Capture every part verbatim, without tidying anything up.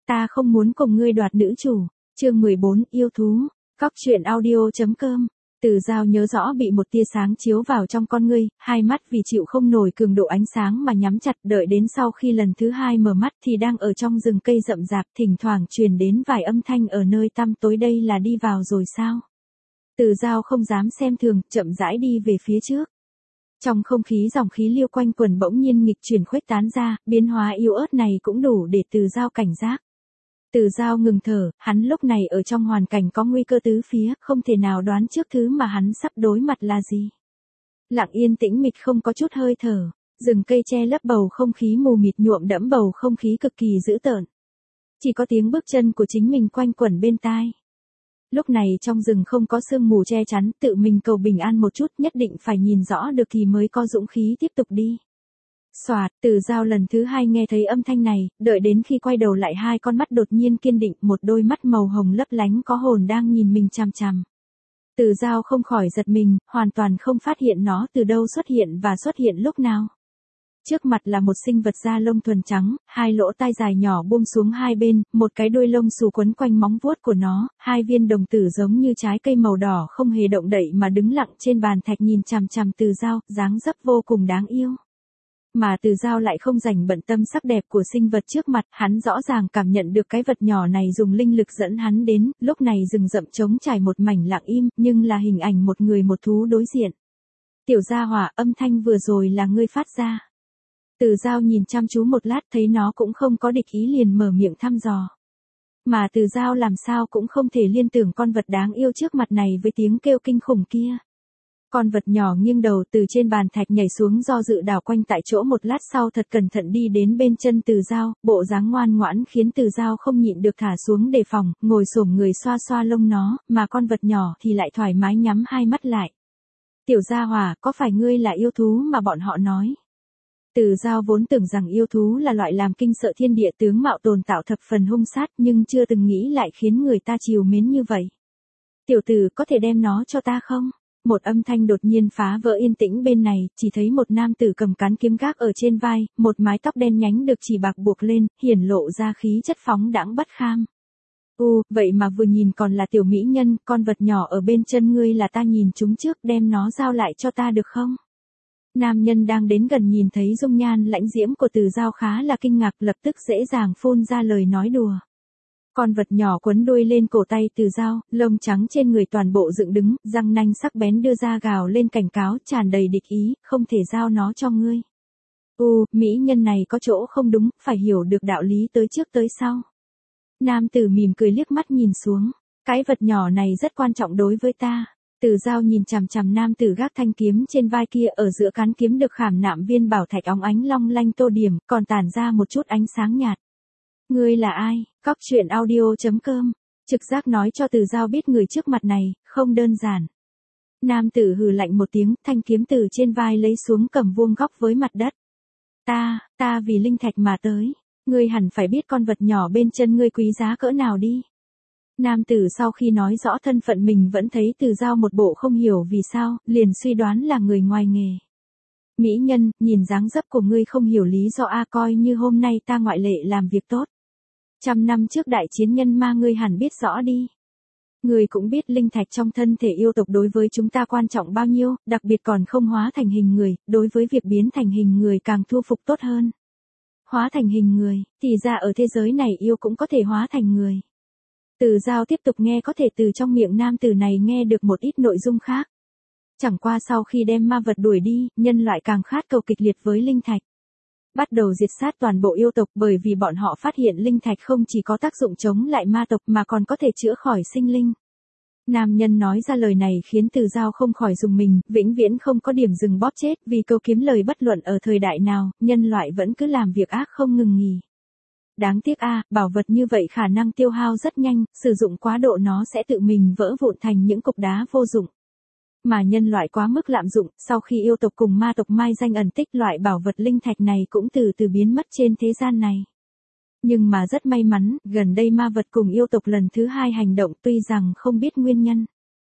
ta không muốn cùng ngươi đoạt nữ chủ. Chương mười bốn, yêu thú. Cóc truyện audio chấm com. Từ Dao nhớ rõ bị một tia sáng chiếu vào trong con ngươi, hai mắt vì chịu không nổi cường độ ánh sáng mà nhắm chặt, đợi đến sau khi lần thứ hai mở mắt thì đang ở trong rừng cây rậm rạp, thỉnh thoảng truyền đến vài âm thanh ở nơi tăm tối. Đây là đi vào rồi sao? Từ Dao không dám xem thường, chậm rãi đi về phía trước. Trong không khí dòng khí liêu quanh quần bỗng nhiên nghịch chuyển khuếch tán ra, biến hóa yếu ớt này cũng đủ để Từ Dao cảnh giác. Từ Dao ngừng thở, hắn lúc này ở trong hoàn cảnh có nguy cơ tứ phía, không thể nào đoán trước thứ mà hắn sắp đối mặt là gì. Lặng yên tĩnh mịch không có chút hơi thở, rừng cây che lấp bầu không khí mù mịt, nhuộm đẫm bầu không khí cực kỳ dữ tợn. Chỉ có tiếng bước chân của chính mình quanh quẩn bên tai. Lúc này trong rừng không có sương mù che chắn, tự mình cầu bình an một chút, nhất định phải nhìn rõ được thì mới có dũng khí tiếp tục đi. Xoạt, Từ Dao lần thứ hai nghe thấy âm thanh này, đợi đến khi quay đầu lại hai con mắt đột nhiên kiên định, một đôi mắt màu hồng lấp lánh có hồn đang nhìn mình chằm chằm. Từ Dao không khỏi giật mình, hoàn toàn không phát hiện nó từ đâu xuất hiện và xuất hiện lúc nào. Trước mặt là một sinh vật da lông thuần trắng, hai lỗ tai dài nhỏ buông xuống hai bên, một cái đuôi lông xù quấn quanh móng vuốt của nó, hai viên đồng tử giống như trái cây màu đỏ không hề động đậy mà đứng lặng trên bàn thạch nhìn chằm chằm Từ Dao, dáng dấp vô cùng đáng yêu. Mà Từ Dao lại không dành bận tâm sắc đẹp của sinh vật trước mặt, hắn rõ ràng cảm nhận được cái vật nhỏ này dùng linh lực dẫn hắn đến, lúc này rừng rậm trống trải một mảnh lặng im, nhưng là hình ảnh một người một thú đối diện. Tiểu gia hỏa, âm thanh vừa rồi là ngươi phát ra. Từ Dao nhìn chăm chú một lát thấy nó cũng không có địch ý liền mở miệng thăm dò. Mà Từ Dao làm sao cũng không thể liên tưởng con vật đáng yêu trước mặt này với tiếng kêu kinh khủng kia. Con vật nhỏ nghiêng đầu từ trên bàn thạch nhảy xuống, do dự đảo quanh tại chỗ một lát sau thật cẩn thận đi đến bên chân Từ Dao, bộ dáng ngoan ngoãn khiến Từ Dao không nhịn được thả xuống đề phòng, ngồi xổm người xoa xoa lông nó, mà con vật nhỏ thì lại thoải mái nhắm hai mắt lại. Tiểu gia hỏa, có phải ngươi là yêu thú mà bọn họ nói? Từ Dao vốn tưởng rằng yêu thú là loại làm kinh sợ thiên địa, tướng mạo tồn tạo thập phần hung sát, nhưng chưa từng nghĩ lại khiến người ta trìu mến như vậy. Tiểu tử, có thể đem nó cho ta không? Một âm thanh đột nhiên phá vỡ yên tĩnh bên này, chỉ thấy một nam tử cầm cán kiếm gác ở trên vai, một mái tóc đen nhánh được chỉ bạc buộc lên, hiển lộ ra khí chất phóng đãng bất kham. U, vậy mà vừa nhìn còn là tiểu mỹ nhân, con vật nhỏ ở bên chân ngươi là ta nhìn chúng trước, đem nó giao lại cho ta được không? Nam nhân đang đến gần nhìn thấy dung nhan lãnh diễm của Từ Dao khá là kinh ngạc, lập tức dễ dàng phun ra lời nói đùa. Con vật nhỏ quấn đuôi lên cổ tay Từ Dao, lông trắng trên người toàn bộ dựng đứng, răng nanh sắc bén đưa ra gào lên cảnh cáo, tràn đầy địch ý, không thể giao nó cho ngươi. U, mỹ nhân này có chỗ không đúng, phải hiểu được đạo lý tới trước tới sau. Nam tử mỉm cười liếc mắt nhìn xuống, cái vật nhỏ này rất quan trọng đối với ta. Từ Dao nhìn chằm chằm nam tử gác thanh kiếm trên vai kia, ở giữa cán kiếm được khảm nạm viên bảo thạch óng ánh long lanh tô điểm, còn tản ra một chút ánh sáng nhạt. Ngươi là ai? Cóc truyện audio chấm com. Trực giác nói cho Từ Dao biết người trước mặt này không đơn giản. Nam tử hừ lạnh một tiếng, thanh kiếm từ trên vai lấy xuống cầm vuông góc với mặt đất. Ta, ta vì linh thạch mà tới. Ngươi hẳn phải biết con vật nhỏ bên chân ngươi quý giá cỡ nào đi. Nam tử sau khi nói rõ thân phận mình vẫn thấy Từ Dao một bộ không hiểu vì sao, liền suy đoán là người ngoài nghề. Mỹ nhân, nhìn dáng dấp của ngươi không hiểu lý do a, coi như hôm nay ta ngoại lệ làm việc tốt. Trăm năm trước đại chiến nhân ma ngươi hẳn biết rõ đi. Ngươi cũng biết linh thạch trong thân thể yêu tộc đối với chúng ta quan trọng bao nhiêu, đặc biệt còn không hóa thành hình người, đối với việc biến thành hình người càng thu phục tốt hơn. Hóa thành hình người, thì ra ở thế giới này yêu cũng có thể hóa thành người. Từ Dao tiếp tục nghe có thể từ trong miệng nam tử này nghe được một ít nội dung khác. Chẳng qua sau khi đem ma vật đuổi đi, nhân loại càng khát cầu kịch liệt với linh thạch. Bắt đầu diệt sát toàn bộ yêu tộc, bởi vì bọn họ phát hiện linh thạch không chỉ có tác dụng chống lại ma tộc mà còn có thể chữa khỏi sinh linh. Nam nhân nói ra lời này khiến Từ Dao không khỏi rùng mình, vĩnh viễn không có điểm dừng bóp chết, vì câu kiếm lời bất luận ở thời đại nào, nhân loại vẫn cứ làm việc ác không ngừng nghỉ. Đáng tiếc a, bảo vật như vậy khả năng tiêu hao rất nhanh, sử dụng quá độ nó sẽ tự mình vỡ vụn thành những cục đá vô dụng. Mà nhân loại quá mức lạm dụng, sau khi yêu tộc cùng ma tộc mai danh ẩn tích, loại bảo vật linh thạch này cũng từ từ biến mất trên thế gian này. Nhưng mà rất may mắn, gần đây ma vật cùng yêu tộc lần thứ hai hành động, tuy rằng không biết nguyên nhân.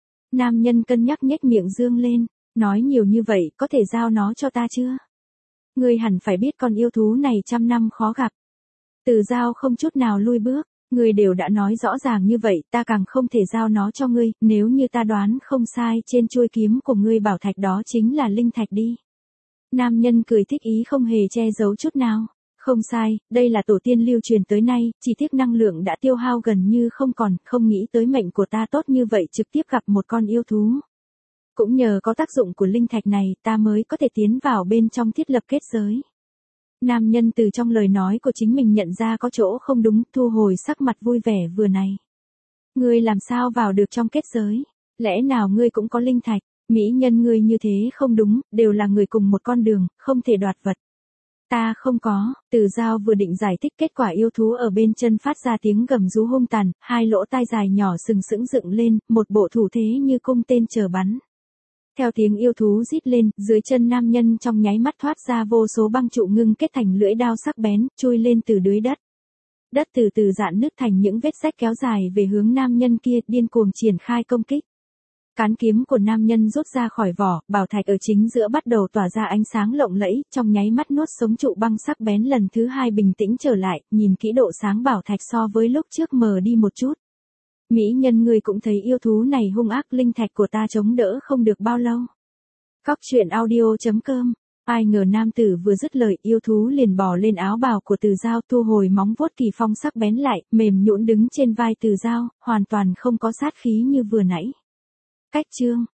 Nam nhân cân nhắc nhếch miệng dương lên, nói nhiều như vậy, có thể giao nó cho ta chưa? Ngươi hẳn phải biết con yêu thú này trăm năm khó gặp. Từ Giao không chút nào lui bước, ngươi đều đã nói rõ ràng như vậy, ta càng không thể giao nó cho ngươi, nếu như ta đoán không sai, trên chuôi kiếm của ngươi bảo thạch đó chính là linh thạch đi. Nam nhân cười thích ý không hề che giấu chút nào. Không sai, đây là tổ tiên lưu truyền tới nay, chỉ tiếc năng lượng đã tiêu hao gần như không còn, không nghĩ tới mệnh của ta tốt như vậy trực tiếp gặp một con yêu thú. Cũng nhờ có tác dụng của linh thạch này, ta mới có thể tiến vào bên trong thiết lập kết giới. Nam nhân từ trong lời nói của chính mình nhận ra có chỗ không đúng, thu hồi sắc mặt vui vẻ vừa này. Ngươi làm sao vào được trong kết giới? Lẽ nào ngươi cũng có linh thạch? Mỹ nhân ngươi như thế không đúng, đều là người cùng một con đường, không thể đoạt vật. Ta không có, Từ Giao vừa định giải thích, kết quả yêu thú ở bên chân phát ra tiếng gầm rú hung tàn, hai lỗ tai dài nhỏ sừng sững dựng lên, một bộ thủ thế như cung tên chờ bắn. Theo tiếng yêu thú rít lên, dưới chân nam nhân trong nháy mắt thoát ra vô số băng trụ ngưng kết thành lưỡi đao sắc bén, chui lên từ dưới đất. Đất từ từ rạn nứt thành những vết rách kéo dài về hướng nam nhân kia, điên cuồng triển khai công kích. Cán kiếm của nam nhân rút ra khỏi vỏ, bảo thạch ở chính giữa bắt đầu tỏa ra ánh sáng lộng lẫy, trong nháy mắt nuốt sống trụ băng sắc bén lần thứ hai bình tĩnh trở lại, nhìn kỹ độ sáng bảo thạch so với lúc trước mờ đi một chút. Mỹ nhân ngươi cũng thấy yêu thú này hung ác, linh thạch của ta chống đỡ không được bao lâu. Cóc truyện audio chấm com. Ai ngờ nam tử vừa dứt lời, yêu thú liền bò lên áo bào của Từ Giao, thu hồi móng vuốt kỳ phong sắc bén lại, mềm nhũn đứng trên vai Từ Giao, hoàn toàn không có sát khí như vừa nãy. Cách chương